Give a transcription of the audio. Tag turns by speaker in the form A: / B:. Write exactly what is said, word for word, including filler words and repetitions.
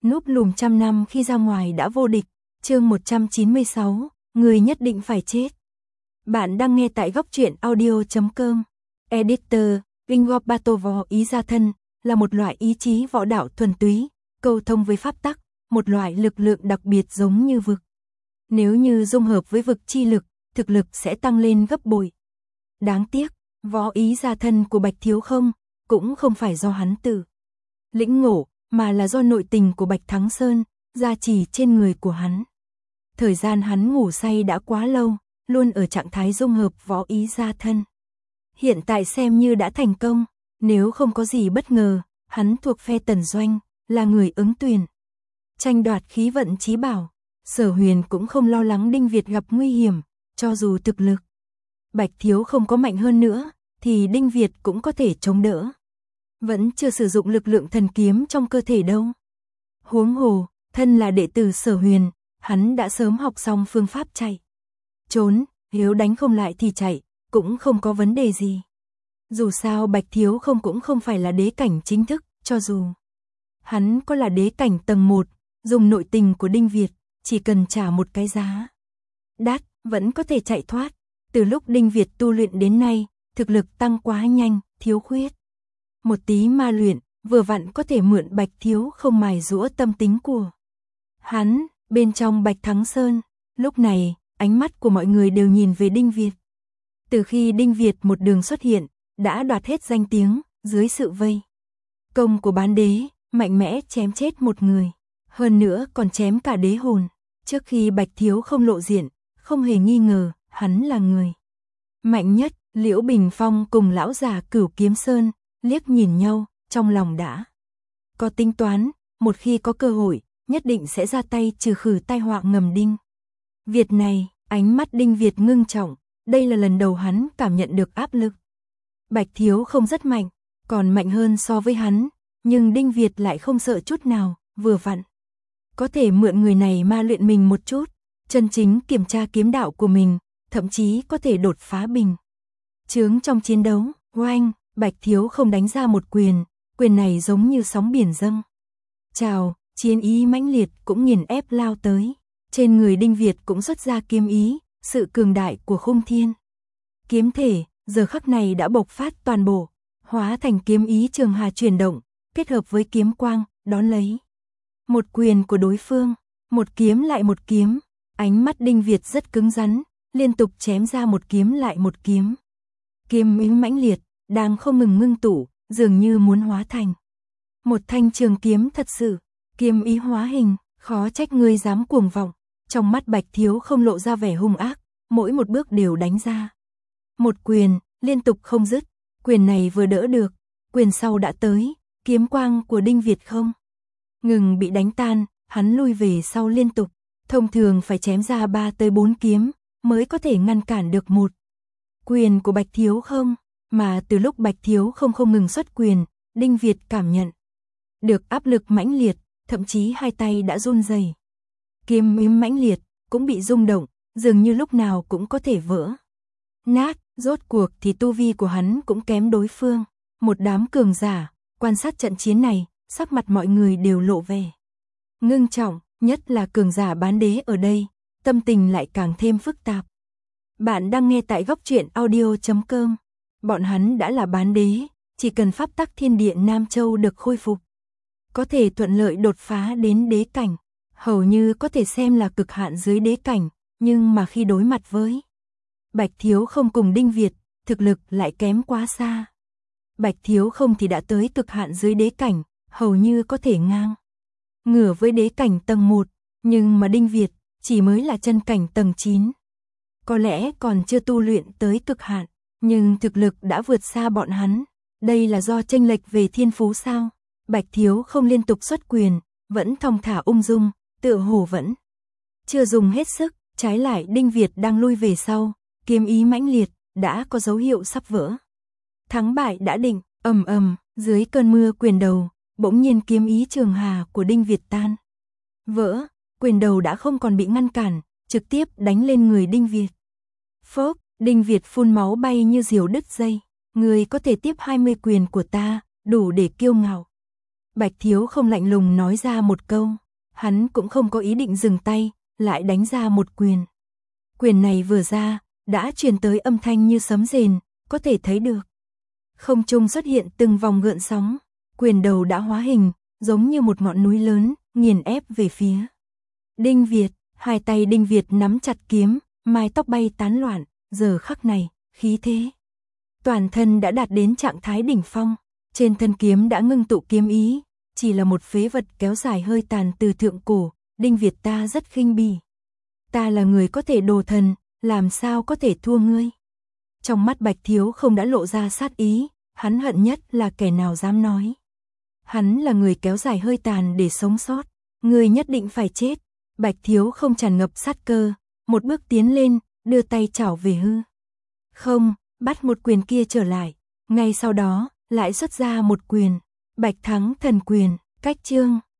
A: Núp lùm trăm năm khi ra ngoài đã vô địch, chương một trăm chín mươi sáu, người nhất định phải chết. Bạn đang nghe tại góc truyện audio chấm com. Editor, Ingobatovo ý gia thân, là một loại ý chí võ đạo thuần túy, câu thông với pháp tắc, một loại lực lượng đặc biệt giống như vực. Nếu như dung hợp với vực chi lực, thực lực sẽ tăng lên gấp bội. Đáng tiếc, võ ý gia thân của Bạch Thiếu Không, cũng không phải do hắn tự lĩnh ngộ, mà là do nội tình của Bạch Thắng Sơn, gia trì trên người của hắn. Thời gian hắn ngủ say đã quá lâu, luôn ở trạng thái dung hợp võ ý gia thân. Hiện tại xem như đã thành công, nếu không có gì bất ngờ, hắn thuộc phe Tần Doanh, là người ứng tuyển. Tranh đoạt khí vận chí bảo, Sở Huyền cũng không lo lắng Đinh Việt gặp nguy hiểm, cho dù thực lực Bạch Thiếu không có mạnh hơn nữa, thì Đinh Việt cũng có thể chống đỡ. Vẫn chưa sử dụng lực lượng thần kiếm trong cơ thể đâu. Huống hồ, thân là đệ tử Sở Huyền, hắn đã sớm học xong phương pháp chạy trốn, nếu đánh không lại thì chạy, cũng không có vấn đề gì. Dù sao Bạch Thiếu không cũng không phải là đế cảnh chính thức, cho dù hắn có là đế cảnh tầng một, dùng nội tình của Đinh Việt, chỉ cần trả một cái giá đắt, vẫn có thể chạy thoát. Từ lúc Đinh Việt tu luyện đến nay, thực lực tăng quá nhanh, thiếu khuyết một tí ma luyện, vừa vặn có thể mượn Bạch Thiếu không mài giũa tâm tính của hắn. Bên trong Bạch Thắng Sơn, lúc này, ánh mắt của mọi người đều nhìn về Đinh Việt. Từ khi Đinh Việt một đường xuất hiện, đã đoạt hết danh tiếng, dưới sự vây công của bán đế, mạnh mẽ chém chết một người, hơn nữa còn chém cả đế hồn. Trước khi Bạch Thiếu không lộ diện, không hề nghi ngờ, hắn là người mạnh nhất. Liễu Bình Phong cùng lão già Cửu Kiếm Sơn liếc nhìn nhau, trong lòng đã có tính toán, một khi có cơ hội, nhất định sẽ ra tay trừ khử tai họa ngầm Đinh Việt này. Ánh mắt Đinh Việt ngưng trọng, đây là lần đầu hắn cảm nhận được áp lực. Bạch Thiếu không rất mạnh, còn mạnh hơn so với hắn, nhưng Đinh Việt lại không sợ chút nào, vừa vặn có thể mượn người này ma luyện mình một chút, chân chính kiểm tra kiếm đạo của mình, thậm chí có thể đột phá bình chướng trong chiến đấu. Oanh, Bạch Thiếu không đánh ra một quyền, quyền này giống như sóng biển dâng trào, chiến ý mãnh liệt cũng nghiền ép lao tới. Trên người Đinh Việt cũng xuất ra kiếm ý, sự cường đại của Khung Thiên kiếm thể, giờ khắc này đã bộc phát toàn bộ, hóa thành kiếm ý trường hà chuyển động, kết hợp với kiếm quang, đón lấy một quyền của đối phương, một kiếm lại một kiếm. Ánh mắt Đinh Việt rất cứng rắn, liên tục chém ra một kiếm lại một kiếm. Kiếm ý mãnh liệt, đang không ngừng ngưng tụ, dường như muốn hóa thành một thanh trường kiếm thật sự. Kiếm ý hóa hình, khó trách ngươi dám cuồng vọng. Trong mắt Bạch Thiếu không lộ ra vẻ hung ác, mỗi một bước đều đánh ra một quyền, liên tục không dứt. Quyền này vừa đỡ được, quyền sau đã tới, kiếm quang của Đinh Việt không ngừng bị đánh tan, hắn lui về sau liên tục. Thông thường phải chém ra ba tới bốn kiếm mới có thể ngăn cản được một quyền của Bạch Thiếu không, mà từ lúc Bạch Thiếu không không ngừng xuất quyền, Đinh Việt cảm nhận được áp lực mãnh liệt, thậm chí hai tay đã run rẩy. Kiếm ý mãnh liệt cũng bị rung động, dường như lúc nào cũng có thể vỡ nát. Rốt cuộc thì tu vi của hắn cũng kém đối phương. Một đám cường giả quan sát trận chiến này, sắc mặt mọi người đều lộ vẻ ngưng trọng, nhất là cường giả bán đế ở đây, tâm tình lại càng thêm phức tạp. Bạn đang nghe tại góc truyện audio chấm com. Bọn hắn đã là bán đế, chỉ cần pháp tắc thiên địa Nam Châu được khôi phục, có thể thuận lợi đột phá đến đế cảnh, hầu như có thể xem là cực hạn dưới đế cảnh, nhưng mà khi đối mặt với Bạch Thiếu không cùng Đinh Việt, thực lực lại kém quá xa. Bạch Thiếu không thì đã tới cực hạn dưới đế cảnh, hầu như có thể ngang ngửa với đế cảnh tầng một, nhưng mà Đinh Việt chỉ mới là chân cảnh tầng chín. Có lẽ còn chưa tu luyện tới cực hạn, nhưng thực lực đã vượt xa bọn hắn. Đây là do chênh lệch về thiên phú sao? Bạch Thiếu không liên tục xuất quyền, vẫn thong thả ung dung, tựa hồ vẫn chưa dùng hết sức. Trái lại Đinh Việt đang lui về sau, kiếm ý mãnh liệt, đã có dấu hiệu sắp vỡ. Thắng bại đã định, ầm ầm, dưới cơn mưa quyền đầu, bỗng nhiên kiếm ý trường hà của Đinh Việt tan vỡ, quyền đầu đã không còn bị ngăn cản, trực tiếp đánh lên người Đinh Việt. Phốc, Đinh Việt phun máu bay như diều đứt dây. Người có thể tiếp hai mươi quyền của ta, đủ để kiêu ngạo. Bạch Thiếu Không lạnh lùng nói ra một câu, hắn cũng không có ý định dừng tay, lại đánh ra một quyền. Quyền này vừa ra, đã truyền tới âm thanh như sấm rền, có thể thấy được. Không trung xuất hiện từng vòng gợn sóng, quyền đầu đã hóa hình, giống như một ngọn núi lớn, nghiền ép về phía Đinh Việt. Hai tay Đinh Việt nắm chặt kiếm, mái tóc bay tán loạn, giờ khắc này, khí thế toàn thân đã đạt đến trạng thái đỉnh phong, trên thân kiếm đã ngưng tụ kiếm ý, chỉ là một phế vật kéo dài hơi tàn từ thượng cổ, Đinh Việt ta rất khinh bỉ. Ta là người có thể đồ thần, làm sao có thể thua ngươi? Trong mắt Bạch Thiếu Không đã lộ ra sát ý, hắn hận nhất là kẻ nào dám nói. Hắn là người kéo dài hơi tàn để sống sót, ngươi nhất định phải chết. Bạch Thiếu Không tràn ngập sát cơ, một bước tiến lên, đưa tay chảo về hư không, bắt một quyền kia trở lại, ngay sau đó, lại xuất ra một quyền, Bạch Thắng Thần Quyền, cách chương